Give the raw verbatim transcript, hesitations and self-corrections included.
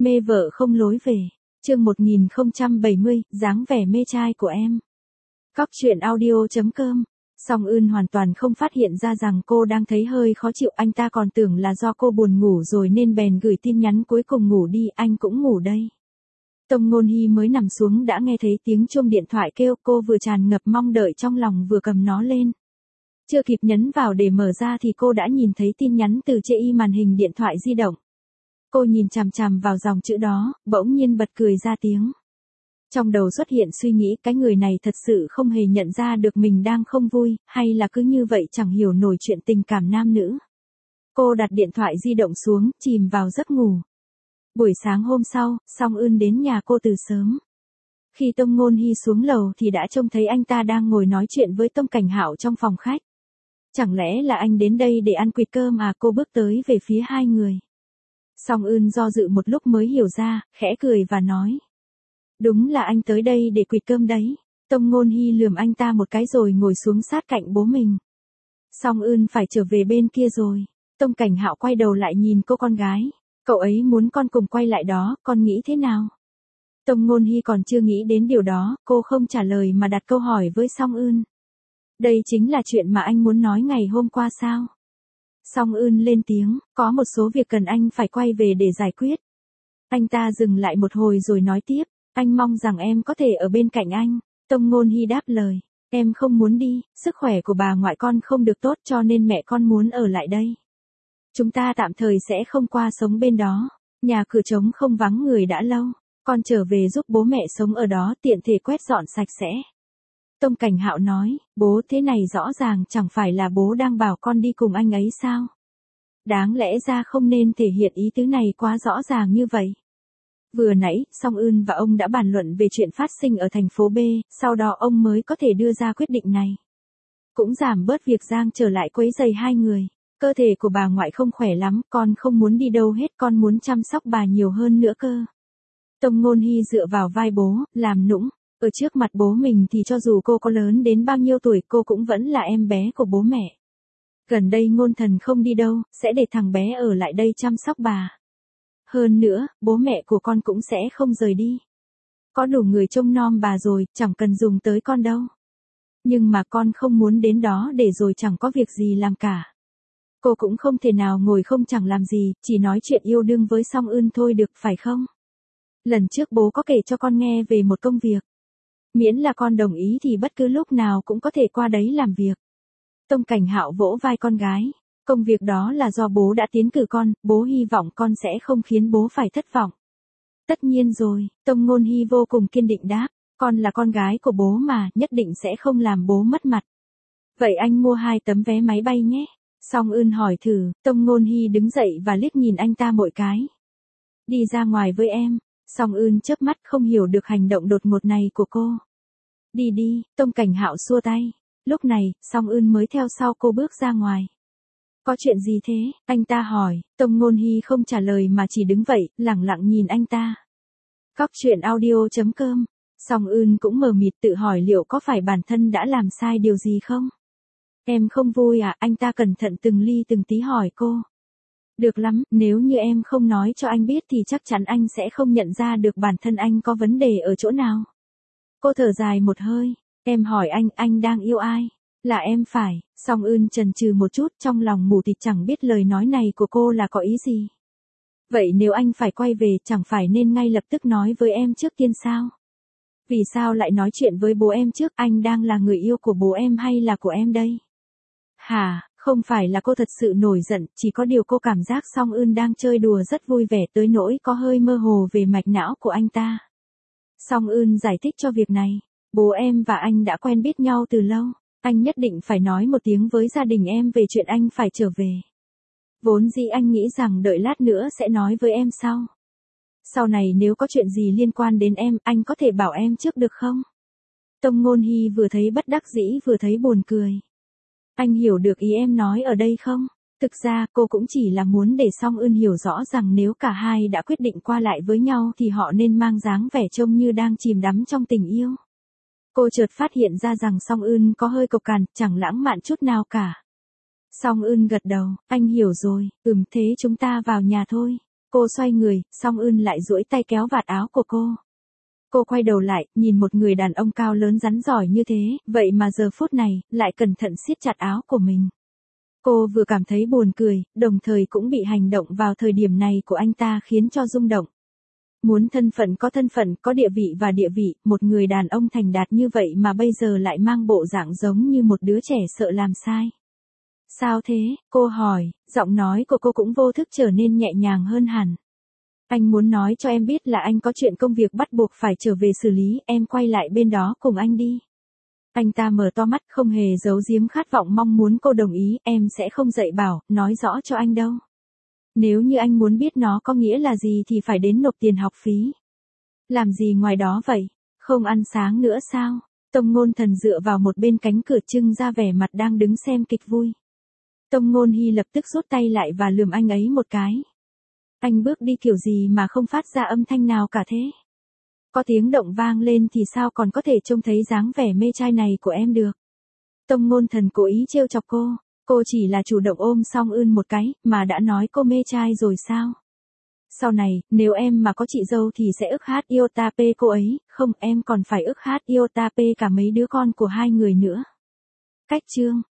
Mê vợ không lối về. Chương một nghìn không trăm bảy mươi, dáng vẻ mê trai của em. Cóc truyện audio chấm com. Song Ưn hoàn toàn không phát hiện ra rằng cô đang thấy hơi khó chịu, anh ta còn tưởng là do cô buồn ngủ rồi nên bèn gửi tin nhắn cuối cùng ngủ đi, anh cũng ngủ đây. Tông Ngôn Hy mới nằm xuống đã nghe thấy tiếng chuông điện thoại kêu, cô vừa tràn ngập mong đợi trong lòng vừa cầm nó lên. Chưa kịp nhấn vào để mở ra thì cô đã nhìn thấy tin nhắn từ chê y màn hình điện thoại di động. Cô nhìn chằm chằm vào dòng chữ đó, bỗng nhiên bật cười ra tiếng. Trong đầu xuất hiện suy nghĩ cái người này thật sự không hề nhận ra được mình đang không vui, hay là cứ như vậy chẳng hiểu nổi chuyện tình cảm nam nữ. Cô đặt điện thoại di động xuống, chìm vào giấc ngủ. Buổi sáng hôm sau, Song Ưn đến nhà cô từ sớm. Khi Tông Ngôn Hy xuống lầu thì đã trông thấy anh ta đang ngồi nói chuyện với Tông Cảnh Hạo trong phòng khách. Chẳng lẽ là anh đến đây để ăn quỵt cơm à? Cô bước tới về phía hai người. Song Ưn do dự một lúc mới hiểu ra, khẽ cười và nói. Đúng là anh tới đây để quỵt cơm đấy. Tông Ngôn Hy lườm anh ta một cái rồi ngồi xuống sát cạnh bố mình. Song Ưn phải trở về bên kia rồi. Tông Cảnh Hạo quay đầu lại nhìn cô con gái. Cậu ấy muốn con cùng quay lại đó, con nghĩ thế nào? Tông Ngôn Hy còn chưa nghĩ đến điều đó, cô không trả lời mà đặt câu hỏi với Song Ưn. Đây chính là chuyện mà anh muốn nói ngày hôm qua sao? Song Ưn lên tiếng, có một số việc cần anh phải quay về để giải quyết. Anh ta dừng lại một hồi rồi nói tiếp, anh mong rằng em có thể ở bên cạnh anh. Tông Ngôn Hy đáp lời, em không muốn đi, sức khỏe của bà ngoại con không được tốt cho nên mẹ con muốn ở lại đây. Chúng ta tạm thời sẽ không qua sống bên đó, nhà cửa trống không vắng người đã lâu, con trở về giúp bố mẹ sống ở đó tiện thể quét dọn sạch sẽ. Tông Cảnh Hạo nói, bố thế này rõ ràng chẳng phải là bố đang bảo con đi cùng anh ấy sao? Đáng lẽ ra không nên thể hiện ý tứ này quá rõ ràng như vậy. Vừa nãy, Song Ưn và ông đã bàn luận về chuyện phát sinh ở thành phố B, sau đó ông mới có thể đưa ra quyết định này. Cũng giảm bớt việc Giang trở lại quấy rầy hai người. Cơ thể của bà ngoại không khỏe lắm, con không muốn đi đâu hết, con muốn chăm sóc bà nhiều hơn nữa cơ. Tông Ngôn Hy dựa vào vai bố, làm nũng. Ở trước mặt bố mình thì cho dù cô có lớn đến bao nhiêu tuổi cô cũng vẫn là em bé của bố mẹ. Gần đây Ngôn Thần không đi đâu, sẽ để thằng bé ở lại đây chăm sóc bà. Hơn nữa, bố mẹ của con cũng sẽ không rời đi. Có đủ người trông nom bà rồi, chẳng cần dùng tới con đâu. Nhưng mà con không muốn đến đó để rồi chẳng có việc gì làm cả. Cô cũng không thể nào ngồi không chẳng làm gì, chỉ nói chuyện yêu đương với Song Ưn thôi được phải không? Lần trước bố có kể cho con nghe về một công việc. Miễn là con đồng ý thì bất cứ lúc nào cũng có thể qua đấy làm việc. Tông Cảnh Hạo vỗ vai con gái. Công việc đó là do bố đã tiến cử con, bố hy vọng con sẽ không khiến bố phải thất vọng. Tất nhiên rồi, Tông Ngôn Hy vô cùng kiên định đáp. Con là con gái của bố mà, nhất định sẽ không làm bố mất mặt. Vậy anh mua hai tấm vé máy bay nhé. Song Ưn hỏi thử, Tông Ngôn Hy đứng dậy và liếc nhìn anh ta mỗi cái. Đi ra ngoài với em. Song Ưn chớp mắt không hiểu được hành động đột ngột này của cô. Đi đi, Tông Cảnh Hạo xua tay. Lúc này, Song Ưn mới theo sau cô bước ra ngoài. Có chuyện gì thế? Anh ta hỏi, Tông Ngôn Hy không trả lời mà chỉ đứng vậy, lẳng lặng nhìn anh ta. Cóc truyện audio chấm com. Song Ưn cũng mờ mịt tự hỏi liệu có phải bản thân đã làm sai điều gì không? Em không vui à? Anh ta cẩn thận từng ly từng tí hỏi cô. Được lắm, nếu như em không nói cho anh biết thì chắc chắn anh sẽ không nhận ra được bản thân anh có vấn đề ở chỗ nào. Cô thở dài một hơi, em hỏi anh, anh đang yêu ai? Là em phải. Song Ưn chần chừ một chút, trong lòng mù tịt chẳng biết lời nói này của cô là có ý gì. Vậy nếu anh phải quay về chẳng phải nên ngay lập tức nói với em trước tiên sao? Vì sao lại nói chuyện với bố em trước? Anh đang là người yêu của bố em hay là của em đây? Hả? Không phải là cô thật sự nổi giận, chỉ có điều cô cảm giác Song Ưn đang chơi đùa rất vui vẻ tới nỗi có hơi mơ hồ về mạch não của anh ta. Song Ưn giải thích cho việc này, bố em và anh đã quen biết nhau từ lâu, anh nhất định phải nói một tiếng với gia đình em về chuyện anh phải trở về. Vốn dĩ anh nghĩ rằng đợi lát nữa sẽ nói với em sau. Sau này nếu có chuyện gì liên quan đến em, anh có thể bảo em trước được không? Tông Ngôn Hy vừa thấy bất đắc dĩ vừa thấy buồn cười. Anh hiểu được ý em nói ở đây không? Thực ra cô cũng chỉ là muốn để Song Ưn hiểu rõ rằng nếu cả hai đã quyết định qua lại với nhau thì họ nên mang dáng vẻ trông như đang chìm đắm trong tình yêu. Cô chợt phát hiện ra rằng Song Ưn có hơi cộc cằn, chẳng lãng mạn chút nào cả. Song Ưn gật đầu, anh hiểu rồi, ừm thế chúng ta vào nhà thôi. Cô xoay người, Song Ưn lại duỗi tay kéo vạt áo của cô. Cô quay đầu lại, nhìn một người đàn ông cao lớn rắn giỏi như thế, vậy mà giờ phút này, lại cẩn thận siết chặt áo của mình. Cô vừa cảm thấy buồn cười, đồng thời cũng bị hành động vào thời điểm này của anh ta khiến cho rung động. Muốn thân phận có thân phận, có địa vị và địa vị, một người đàn ông thành đạt như vậy mà bây giờ lại mang bộ dạng giống như một đứa trẻ sợ làm sai. Sao thế, cô hỏi, giọng nói của cô cũng vô thức trở nên nhẹ nhàng hơn hẳn. Anh muốn nói cho em biết là anh có chuyện công việc bắt buộc phải trở về xử lý, em quay lại bên đó cùng anh đi. Anh ta mở to mắt không hề giấu giếm khát vọng mong muốn cô đồng ý, em sẽ không dạy bảo, nói rõ cho anh đâu. Nếu như anh muốn biết nó có nghĩa là gì thì phải đến nộp tiền học phí. Làm gì ngoài đó vậy? Không ăn sáng nữa sao? Tông Ngôn Thần dựa vào một bên cánh cửa trưng ra vẻ mặt đang đứng xem kịch vui. Tông Ngôn Hy lập tức rút tay lại và lườm anh ấy một cái. Anh bước đi kiểu gì mà không phát ra âm thanh nào cả thế? Có tiếng động vang lên thì sao còn có thể trông thấy dáng vẻ mê trai này của em được? Tông Ngôn Thần cố ý trêu chọc cô, cô chỉ là chủ động ôm Song Ưn một cái, mà đã nói cô mê trai rồi sao? Sau này, nếu em mà có chị dâu thì sẽ ức hát yêu ta pê cô ấy, không em còn phải ức hát yêu ta pê cả mấy đứa con của hai người nữa. Cách chương